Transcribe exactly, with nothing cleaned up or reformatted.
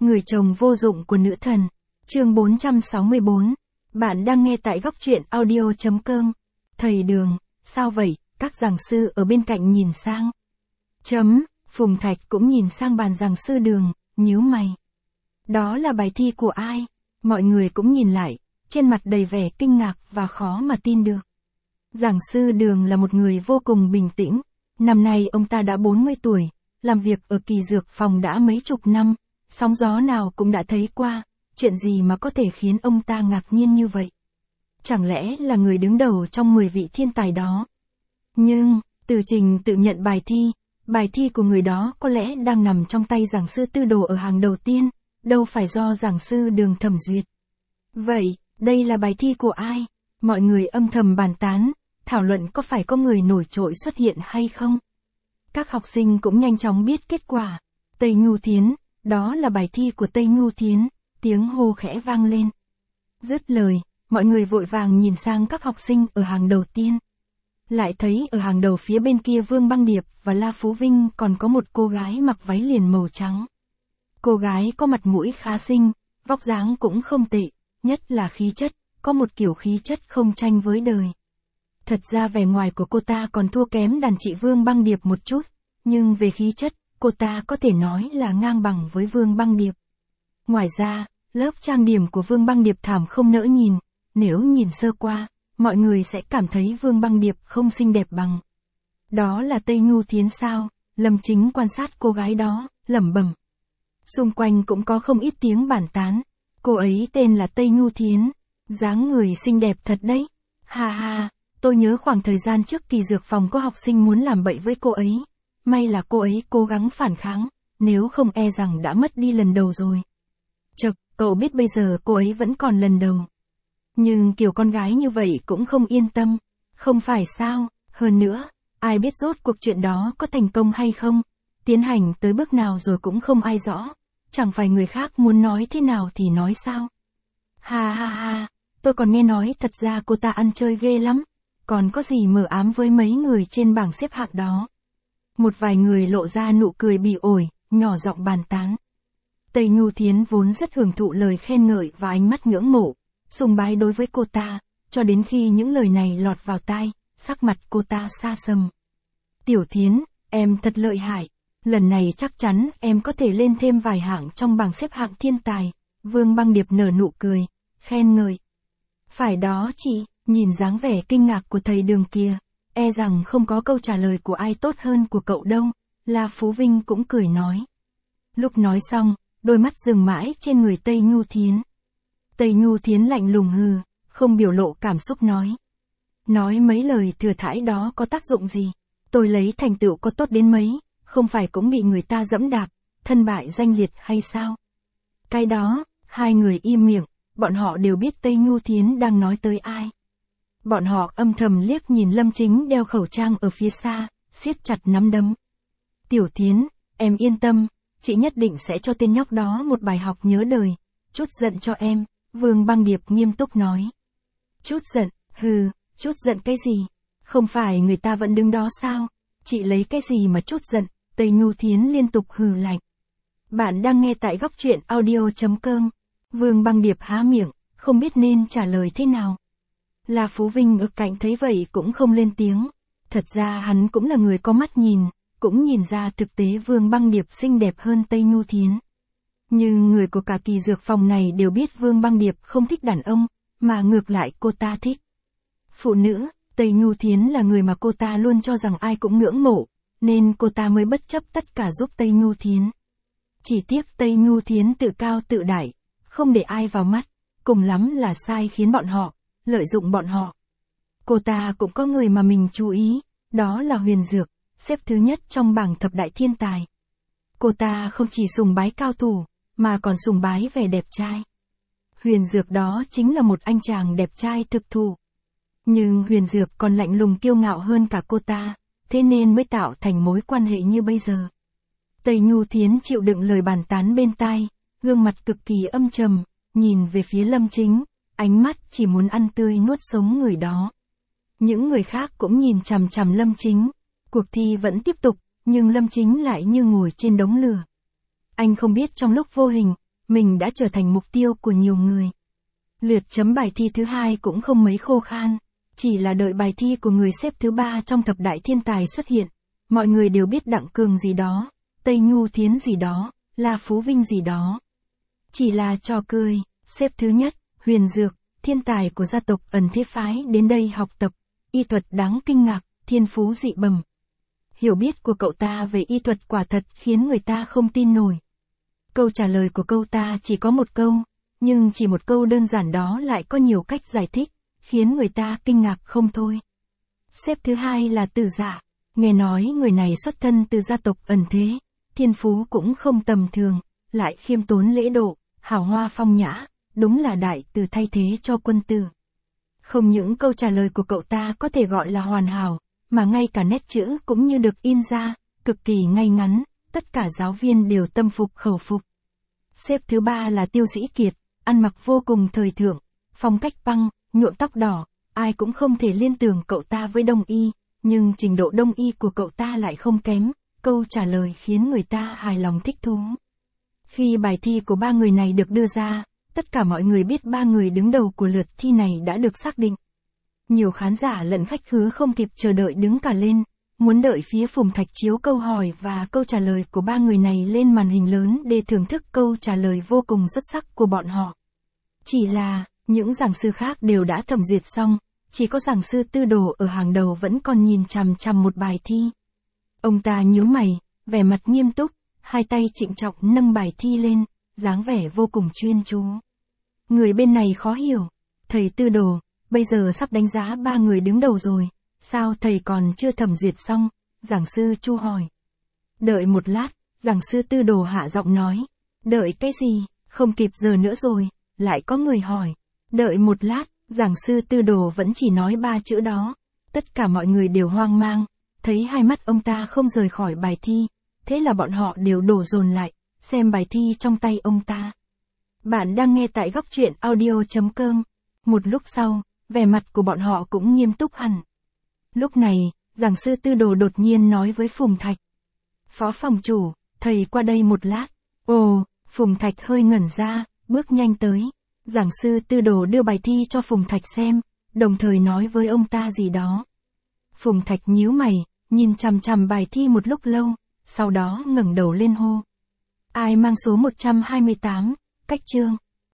Người chồng vô dụng của nữ thần. Chương bốn trăm sáu mươi bốn. Bạn đang nghe tại góc truyện audio chấm com. Thầy Đường, sao vậy? Các giảng sư ở bên cạnh nhìn sang. Chấm, Phùng Thạch cũng nhìn sang bàn giảng sư Đường, nhíu mày. Đó là bài thi của ai? Mọi người cũng nhìn lại, trên mặt đầy vẻ kinh ngạc và khó mà tin được. Giảng sư Đường là một người vô cùng bình tĩnh. Năm nay ông ta đã bốn mươi tuổi, làm việc ở kỳ dược phòng đã mấy chục năm, sóng gió nào cũng đã thấy qua, chuyện gì mà có thể khiến ông ta ngạc nhiên như vậy? Chẳng lẽ là người đứng đầu trong mười vị thiên tài đó? Nhưng, từ trình tự nhận bài thi, bài thi của người đó có lẽ đang nằm trong tay giảng sư Tư Đồ ở hàng đầu tiên, đâu phải do giảng sư Đường thẩm duyệt. Vậy, đây là bài thi của ai? Mọi người âm thầm bàn tán, thảo luận có phải có người nổi trội xuất hiện hay không? Các học sinh cũng nhanh chóng biết kết quả. Tây Nhu Thiến, đó là bài thi của Tây Nhu Thiến, tiếng hô khẽ vang lên. Dứt lời, mọi người vội vàng nhìn sang các học sinh ở hàng đầu tiên. Lại thấy ở hàng đầu phía bên kia Vương Băng Điệp và La Phú Vinh còn có một cô gái mặc váy liền màu trắng. Cô gái có mặt mũi khá xinh, vóc dáng cũng không tệ, nhất là khí chất, có một kiểu khí chất không tranh với đời. Thật ra vẻ ngoài của cô ta còn thua kém đàn chị Vương Băng Điệp một chút, nhưng về khí chất, cô ta có thể nói là ngang bằng với Vương Băng Điệp. Ngoài ra, lớp trang điểm của Vương Băng Điệp thảm không nỡ nhìn, nếu nhìn sơ qua, mọi người sẽ cảm thấy Vương Băng Điệp không xinh đẹp bằng. Đó là Tây Nhu Thiến sao? Lâm Chính quan sát cô gái đó, lẩm bẩm. Xung quanh cũng có không ít tiếng bàn tán. Cô ấy tên là Tây Nhu Thiến, dáng người xinh đẹp thật đấy. Ha ha, tôi nhớ khoảng thời gian trước kỳ dược phòng có học sinh muốn làm bậy với cô ấy. May là cô ấy cố gắng phản kháng, nếu không e rằng đã mất đi lần đầu rồi. Chật, cậu biết bây giờ cô ấy vẫn còn lần đầu. Nhưng kiểu con gái như vậy cũng không yên tâm, không phải sao? Hơn nữa, ai biết rốt cuộc chuyện đó có thành công hay không, tiến hành tới bước nào rồi cũng không ai rõ, chẳng phải người khác muốn nói thế nào thì nói sao? Ha ha ha, tôi còn nghe nói thật ra cô ta ăn chơi ghê lắm, còn có gì mờ ám với mấy người trên bảng xếp hạng đó. Một vài người lộ ra nụ cười bỉ ổi, nhỏ giọng bàn tán. Tây Nhu Thiến vốn rất hưởng thụ lời khen ngợi và ánh mắt ngưỡng mộ, sùng bái đối với cô ta, cho đến khi những lời này lọt vào tai, sắc mặt cô ta xa sầm. Tiểu Thiến, em thật lợi hại, lần này chắc chắn em có thể lên thêm vài hạng trong bảng xếp hạng thiên tài. Vương Băng Điệp nở nụ cười, khen ngợi. Phải đó chị, nhìn dáng vẻ kinh ngạc của thầy Đường kia, e rằng không có câu trả lời của ai tốt hơn của cậu đâu. La Phú Vinh cũng cười nói. Lúc nói xong, đôi mắt dừng mãi trên người Tây Nhu Thiến. Tây Nhu Thiến lạnh lùng hừ, không biểu lộ cảm xúc nói. Nói mấy lời thừa thãi đó có tác dụng gì? Tôi lấy thành tựu có tốt đến mấy, không phải cũng bị người ta dẫm đạp, thân bại danh liệt hay sao? Cái đó, hai người im miệng, bọn họ đều biết Tây Nhu Thiến đang nói tới ai. Bọn họ âm thầm liếc nhìn Lâm Chính đeo khẩu trang ở phía xa, siết chặt nắm đấm. Tiểu Thiến, em yên tâm, chị nhất định sẽ cho tên nhóc đó một bài học nhớ đời. Chút giận cho em, Vương Băng Điệp nghiêm túc nói. Chút giận, hừ, chút giận cái gì? Không phải người ta vẫn đứng đó sao? Chị lấy cái gì mà chút giận? Tây Nhu Thiến liên tục hừ lạnh. Bạn đang nghe tại góc truyện audio chấm com. Vương Băng Điệp há miệng, không biết nên trả lời thế nào. La Phú Vinh ở cạnh thấy vậy cũng không lên tiếng. Thật ra hắn cũng là người có mắt nhìn, cũng nhìn ra thực tế Vương Băng Điệp xinh đẹp hơn Tây Nhu Thiến. Nhưng người của cả kỳ dược phòng này đều biết Vương Băng Điệp không thích đàn ông, mà ngược lại cô ta thích phụ nữ. Tây Nhu Thiến là người mà cô ta luôn cho rằng ai cũng ngưỡng mộ, nên cô ta mới bất chấp tất cả giúp Tây Nhu Thiến. Chỉ tiếc Tây Nhu Thiến tự cao tự đại, không để ai vào mắt, cùng lắm là sai khiến bọn họ, lợi dụng bọn họ. Cô ta cũng có người mà mình chú ý, đó là Huyền Dược, xếp thứ nhất trong bảng thập đại thiên tài. Cô ta không chỉ sùng bái cao thủ, mà còn sùng bái vẻ đẹp trai. Huyền Dược đó chính là một anh chàng đẹp trai thực thụ. Nhưng Huyền Dược còn lạnh lùng kiêu ngạo hơn cả cô ta, thế nên mới tạo thành mối quan hệ như bây giờ. Tây Nhu Thiến chịu đựng lời bàn tán bên tai, gương mặt cực kỳ âm trầm, nhìn về phía Lâm Chính, ánh mắt chỉ muốn ăn tươi nuốt sống người đó. Những người khác cũng nhìn chằm chằm Lâm Chính. Cuộc thi vẫn tiếp tục, nhưng Lâm Chính lại như ngồi trên đống lửa. Anh không biết trong lúc vô hình, mình đã trở thành mục tiêu của nhiều người. Lượt chấm bài thi thứ hai cũng không mấy khô khan, chỉ là đợi bài thi của người xếp thứ ba trong thập đại thiên tài xuất hiện. Mọi người đều biết Đặng Cường gì đó, Tây Nhu Thiến gì đó, La Phú Vinh gì đó. Chỉ là trò cười, xếp thứ nhất, Huyền Dược, thiên tài của gia tộc Ẩn Thế Phái đến đây học tập, y thuật đáng kinh ngạc, thiên phú dị bẩm. Hiểu biết của cậu ta về y thuật quả thật khiến người ta không tin nổi. Câu trả lời của cậu ta chỉ có một câu, nhưng chỉ một câu đơn giản đó lại có nhiều cách giải thích, khiến người ta kinh ngạc không thôi. Xếp thứ hai là Từ Dạ, nghe nói người này xuất thân từ gia tộc Ẩn Thế, thiên phú cũng không tầm thường, lại khiêm tốn lễ độ, hào hoa phong nhã, đúng là đại từ thay thế cho quân tử. Không những câu trả lời của cậu ta có thể gọi là hoàn hảo, mà ngay cả nét chữ cũng như được in ra, cực kỳ ngay ngắn, tất cả giáo viên đều tâm phục khẩu phục. Xếp thứ ba là Tiêu Sĩ Kiệt, ăn mặc vô cùng thời thượng, phong cách băng, nhuộm tóc đỏ, ai cũng không thể liên tưởng cậu ta với Đông y, nhưng trình độ Đông y của cậu ta lại không kém, câu trả lời khiến người ta hài lòng thích thú. Khi bài thi của ba người này được đưa ra, tất cả mọi người biết ba người đứng đầu của lượt thi này đã được xác định. Nhiều khán giả lẫn khách khứa không kịp chờ đợi đứng cả lên, muốn đợi phía Phùng Thạch chiếu câu hỏi và câu trả lời của ba người này lên màn hình lớn để thưởng thức câu trả lời vô cùng xuất sắc của bọn họ. Chỉ là, những giảng sư khác đều đã thẩm duyệt xong, chỉ có giảng sư Tư Đồ ở hàng đầu vẫn còn nhìn chằm chằm một bài thi. Ông ta nhíu mày, vẻ mặt nghiêm túc, hai tay trịnh trọng nâng bài thi lên, dáng vẻ vô cùng chuyên chú. Người bên này khó hiểu, thầy Tư Đồ, bây giờ sắp đánh giá ba người đứng đầu rồi, sao thầy còn chưa thẩm duyệt xong? Giảng sư Chu hỏi. Đợi một lát, giảng sư Tư Đồ hạ giọng nói. Đợi cái gì, không kịp giờ nữa rồi, lại có người hỏi. Đợi một lát, giảng sư Tư Đồ vẫn chỉ nói ba chữ đó. Tất cả mọi người đều hoang mang, thấy hai mắt ông ta không rời khỏi bài thi, thế là bọn họ đều đổ dồn lại, xem bài thi trong tay ông ta. Bạn đang nghe tại góc truyện audio chấm com. Một lúc sau, vẻ mặt của bọn họ cũng nghiêm túc hẳn. Lúc này, giảng sư Tư Đồ đột nhiên nói với Phùng Thạch. Phó phòng chủ, thầy qua đây một lát. Ồ, Phùng Thạch hơi ngẩn ra, bước nhanh tới. Giảng sư Tư Đồ đưa bài thi cho Phùng Thạch xem, đồng thời nói với ông ta gì đó. Phùng Thạch nhíu mày, nhìn chằm chằm bài thi một lúc lâu, sau đó ngẩng đầu lên hô. Ai mang số một trăm hai mươi tám, cách chương.